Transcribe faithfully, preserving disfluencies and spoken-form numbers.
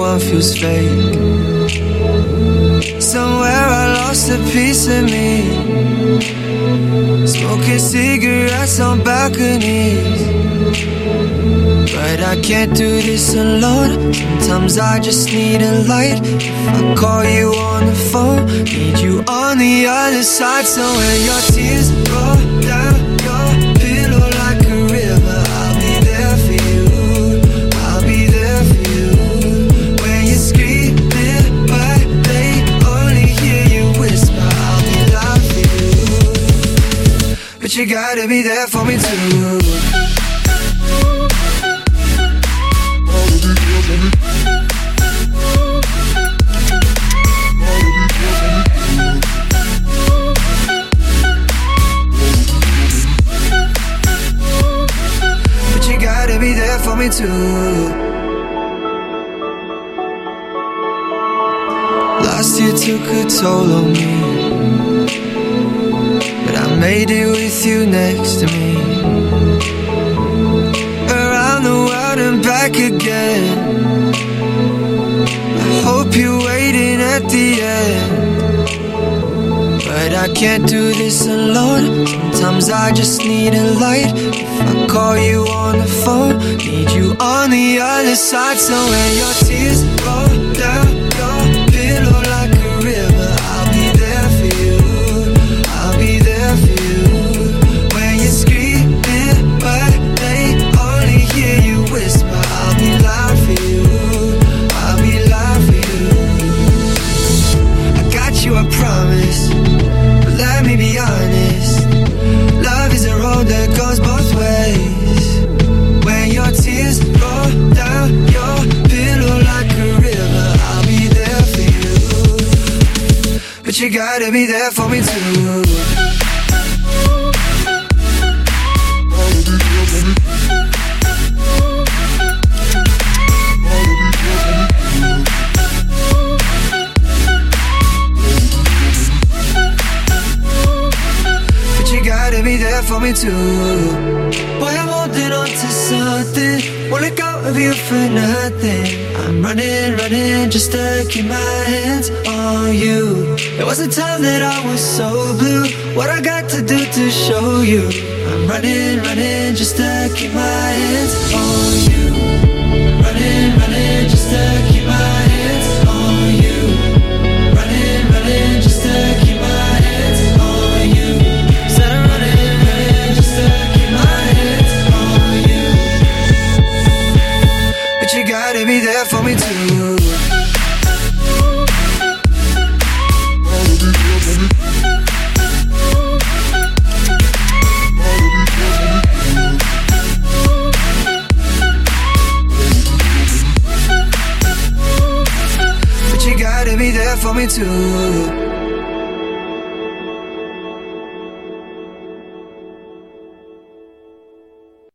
everyone feels fake. Somewhere I lost a piece of me, smoking cigarettes on balconies. But I can't do this alone. Sometimes I just need a light. If I call you on the phone, need you on the other side. So when your tears roll down your pillow like a river, I'll be there for you, I'll be there for you. When you're screaming but they only hear you whisper, I'll be loud for you. But you gotta be there for me too. Be there for me too. Last year took a toll on me, but I made it with you next to me. Around the world and back again. I hope you're waiting at the end. But I can't do this alone. Sometimes I just need a light. If I call you on the phone, need you on the other side. So when your tears roll down your pillow like a river, I'll be there for you, I'll be there for you. When you're screaming but they only hear you whisper, I'll be loud for you, I'll be loud for you. I got you, I promise. Let me be honest, love is a road that goes both ways. When your tears roll down your pillow like a river, I'll be there for you. But you gotta be there for me too. Be there for me too. Boy, I'm holding on to something, won't let go of you for nothing. I'm running, running just to keep my hands on you. There was a time that I was so blue. What I got to do to show you? I'm running, running just to keep my hands on you. I'm running, running just to keep my hands on you. Running, running just to keep my hands on you. Said I'm running you gotta be there for me too. But you gotta be there for me too.